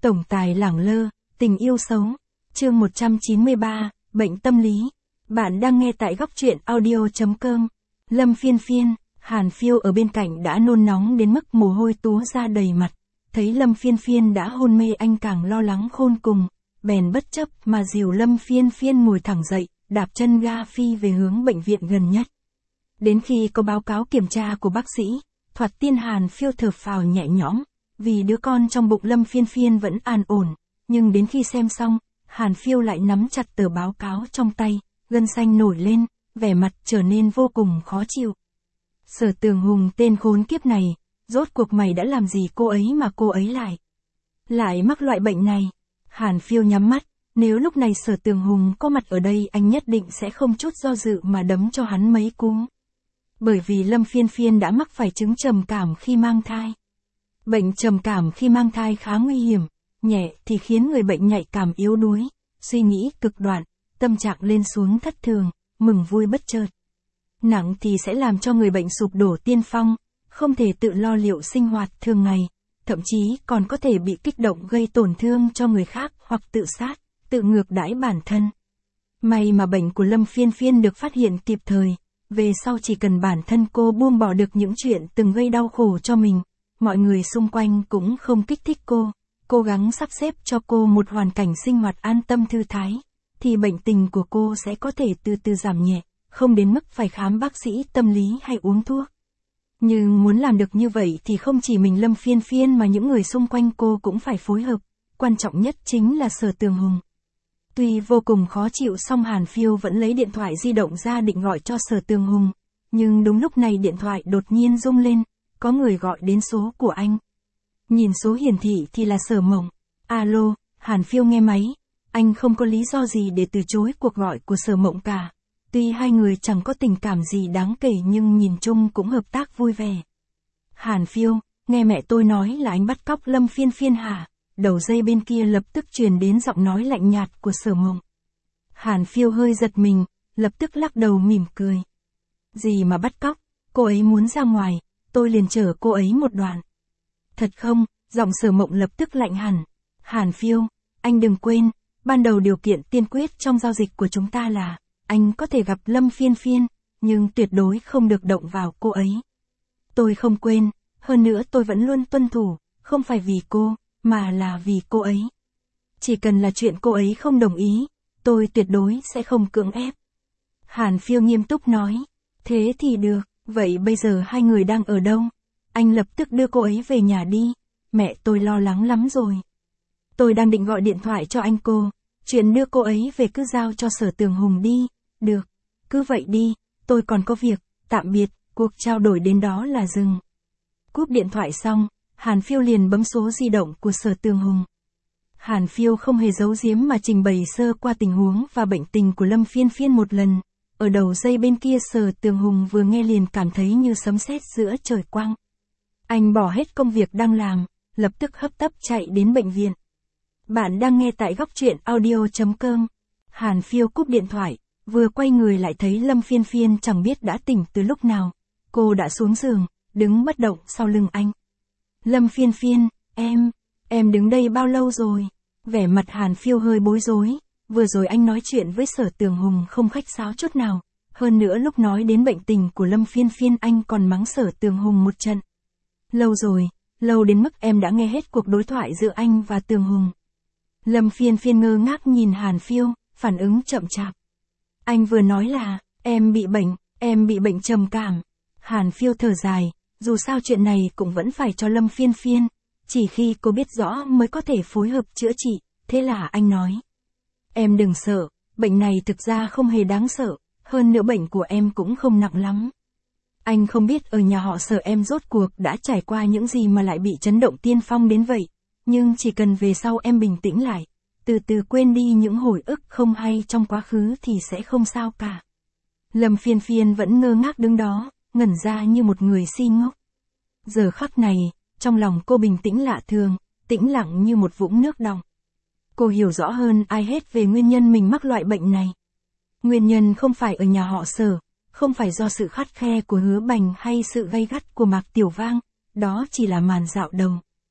Tổng tài lẳng lơ, tình yêu xấu. Chương 193, bệnh tâm lý. Bạn đang nghe tại góc truyện audio.com. Lâm Phiên Phiên, Hàn Phiêu ở bên cạnh đã nôn nóng đến mức mồ hôi túa ra đầy mặt. Thấy Lâm Phiên Phiên đã hôn mê, anh càng lo lắng khôn cùng, bèn bất chấp mà dìu Lâm Phiên Phiên ngồi thẳng dậy, đạp chân ga phi về hướng bệnh viện gần nhất. Đến khi có báo cáo kiểm tra của bác sĩ, thoạt tiên Hàn Phiêu thở phào nhẹ nhõm, vì đứa con trong bụng Lâm Phiên Phiên vẫn an ổn, nhưng đến khi xem xong, Hàn Phiêu lại nắm chặt tờ báo cáo trong tay, gân xanh nổi lên, vẻ mặt trở nên vô cùng khó chịu. Sở Tường Hùng, tên khốn kiếp này, rốt cuộc mày đã làm gì cô ấy mà cô ấy lại mắc loại bệnh này? Hàn Phiêu nhắm mắt, nếu lúc này Sở Tường Hùng có mặt ở đây, anh nhất định sẽ không chút do dự mà đấm cho hắn mấy cú. Bởi vì Lâm Phiên Phiên đã mắc phải chứng trầm cảm khi mang thai. Bệnh trầm cảm khi mang thai khá nguy hiểm, nhẹ thì khiến người bệnh nhạy cảm yếu đuối, suy nghĩ cực đoan, tâm trạng lên xuống thất thường, mừng vui bất chợt. Nặng thì sẽ làm cho người bệnh sụp đổ tiên phong, không thể tự lo liệu sinh hoạt thường ngày, thậm chí còn có thể bị kích động gây tổn thương cho người khác hoặc tự sát, tự ngược đãi bản thân. May mà bệnh của Lâm Phiên Phiên được phát hiện kịp thời, về sau chỉ cần bản thân cô buông bỏ được những chuyện từng gây đau khổ cho mình, mọi người xung quanh cũng không kích thích cô, cố gắng sắp xếp cho cô một hoàn cảnh sinh hoạt an tâm thư thái, thì bệnh tình của cô sẽ có thể từ từ giảm nhẹ, không đến mức phải khám bác sĩ tâm lý hay uống thuốc. Nhưng muốn làm được như vậy thì không chỉ mình Lâm Phiên Phiên mà những người xung quanh cô cũng phải phối hợp, quan trọng nhất chính là Sở Tường Hùng. Tuy vô cùng khó chịu song Hàn Phiêu vẫn lấy điện thoại di động ra định gọi cho Sở Tường Hùng, nhưng đúng lúc này điện thoại đột nhiên rung lên, có người gọi đến số của anh. Nhìn số hiển thị thì là Sở Mộng. Alo, Hàn Phiêu nghe máy, anh không có lý do gì để từ chối cuộc gọi của Sở Mộng cả. Tuy hai người chẳng có tình cảm gì đáng kể nhưng nhìn chung cũng hợp tác vui vẻ. Hàn Phiêu, nghe mẹ tôi nói là anh bắt cóc Lâm Phiên Phiên hả? Đầu dây bên kia lập tức truyền đến giọng nói lạnh nhạt của Sở Mộng. Hàn Phiêu hơi giật mình, lập tức lắc đầu mỉm cười. Gì mà bắt cóc, cô ấy muốn ra ngoài, tôi liền chở cô ấy một đoạn. Thật không? Giọng Sở Mộng lập tức lạnh hẳn. Hàn Phiêu, anh đừng quên, ban đầu điều kiện tiên quyết trong giao dịch của chúng ta là anh có thể gặp Lâm Phiên Phiên, nhưng tuyệt đối không được động vào cô ấy. Tôi không quên, hơn nữa tôi vẫn luôn tuân thủ, không phải vì cô, mà là vì cô ấy. Chỉ cần là chuyện cô ấy không đồng ý, tôi tuyệt đối sẽ không cưỡng ép. Hàn Phiêu nghiêm túc nói, thế thì được, vậy bây giờ hai người đang ở đâu? Anh lập tức đưa cô ấy về nhà đi, mẹ tôi lo lắng lắm rồi. Tôi đang định gọi điện thoại cho anh cô, chuyện đưa cô ấy về cứ giao cho Sở Tường Hùng đi. Được, cứ vậy đi, tôi còn có việc, tạm biệt, cuộc trao đổi đến đó là dừng. Cúp điện thoại xong, Hàn Phiêu liền bấm số di động của Sở Tường Hùng. Hàn Phiêu không hề giấu giếm mà trình bày sơ qua tình huống và bệnh tình của Lâm Phiên Phiên một lần. Ở đầu dây bên kia Sở Tường Hùng vừa nghe liền cảm thấy như sấm sét giữa trời quang. Anh bỏ hết công việc đang làm, lập tức hấp tấp chạy đến bệnh viện. Bạn đang nghe tại góc truyện audio.com. Hàn Phiêu cúp điện thoại, vừa quay người lại thấy Lâm Phiên Phiên chẳng biết đã tỉnh từ lúc nào. Cô đã xuống giường, đứng bất động sau lưng anh. Lâm Phiên Phiên, em đứng đây bao lâu rồi? Vẻ mặt Hàn Phiêu hơi bối rối, vừa rồi anh nói chuyện với Sở Tường Hùng không khách sáo chút nào. Hơn nữa lúc nói đến bệnh tình của Lâm Phiên Phiên anh còn mắng Sở Tường Hùng một trận. Lâu rồi, lâu đến mức em đã nghe hết cuộc đối thoại giữa anh và Tường Hùng. Lâm Phiên Phiên ngơ ngác nhìn Hàn Phiêu, phản ứng chậm chạp. Anh vừa nói là, em bị bệnh trầm cảm. Hàn Phiêu thở dài, dù sao chuyện này cũng vẫn phải cho Lâm Phiên Phiên, chỉ khi cô biết rõ mới có thể phối hợp chữa trị, thế là anh nói. Em đừng sợ, bệnh này thực ra không hề đáng sợ, hơn nữa bệnh của em cũng không nặng lắm. Anh không biết ở nhà họ Sở em rốt cuộc đã trải qua những gì mà lại bị chấn động tiên phong đến vậy, nhưng chỉ cần về sau em bình tĩnh lại, từ từ quên đi những hồi ức không hay trong quá khứ thì sẽ không sao cả. Lâm Phiên Phiên vẫn ngơ ngác đứng đó, ngẩn ra như một người si ngốc. Giờ khắc này, trong lòng cô bình tĩnh lạ thường, tĩnh lặng như một vũng nước đọng. Cô hiểu rõ hơn ai hết về nguyên nhân mình mắc loại bệnh này. Nguyên nhân không phải ở nhà họ Sở, không phải do sự khắt khe của Hứa Bành hay sự gay gắt của Mạc Tiểu Vang, đó chỉ là màn dạo đầu.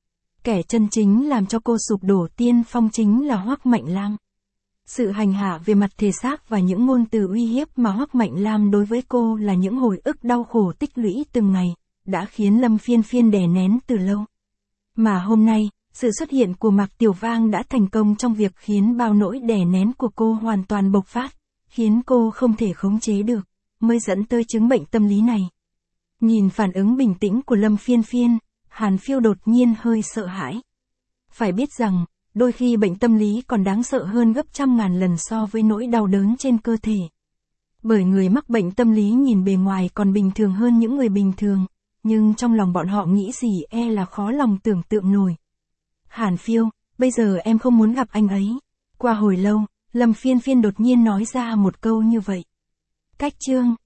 Kẻ chân chính làm cho cô sụp đổ tiên phong chính là Hoắc Mạnh Lam. Sự hành hạ về mặt thể xác và những ngôn từ uy hiếp mà Hoắc Mạnh Lam đối với cô là những hồi ức đau khổ tích lũy từng ngày, đã khiến Lâm Phiên Phiên đè nén từ lâu. Mà hôm nay, sự xuất hiện của Mạc Tiểu Vang đã thành công trong việc khiến bao nỗi đè nén của cô hoàn toàn bộc phát, khiến cô không thể khống chế được, mới dẫn tới chứng bệnh tâm lý này. Nhìn phản ứng bình tĩnh của Lâm Phiên Phiên, Hàn Phiêu đột nhiên hơi sợ hãi. Phải biết rằng, đôi khi bệnh tâm lý còn đáng sợ hơn gấp trăm ngàn lần so với nỗi đau đớn trên cơ thể. Bởi người mắc bệnh tâm lý nhìn bề ngoài còn bình thường hơn những người bình thường, nhưng trong lòng bọn họ nghĩ gì là khó lòng tưởng tượng nổi. Hàn Phiêu, bây giờ em không muốn gặp anh ấy. Qua hồi lâu, Lâm Phiên Phiên đột nhiên nói ra một câu như vậy. Cách chương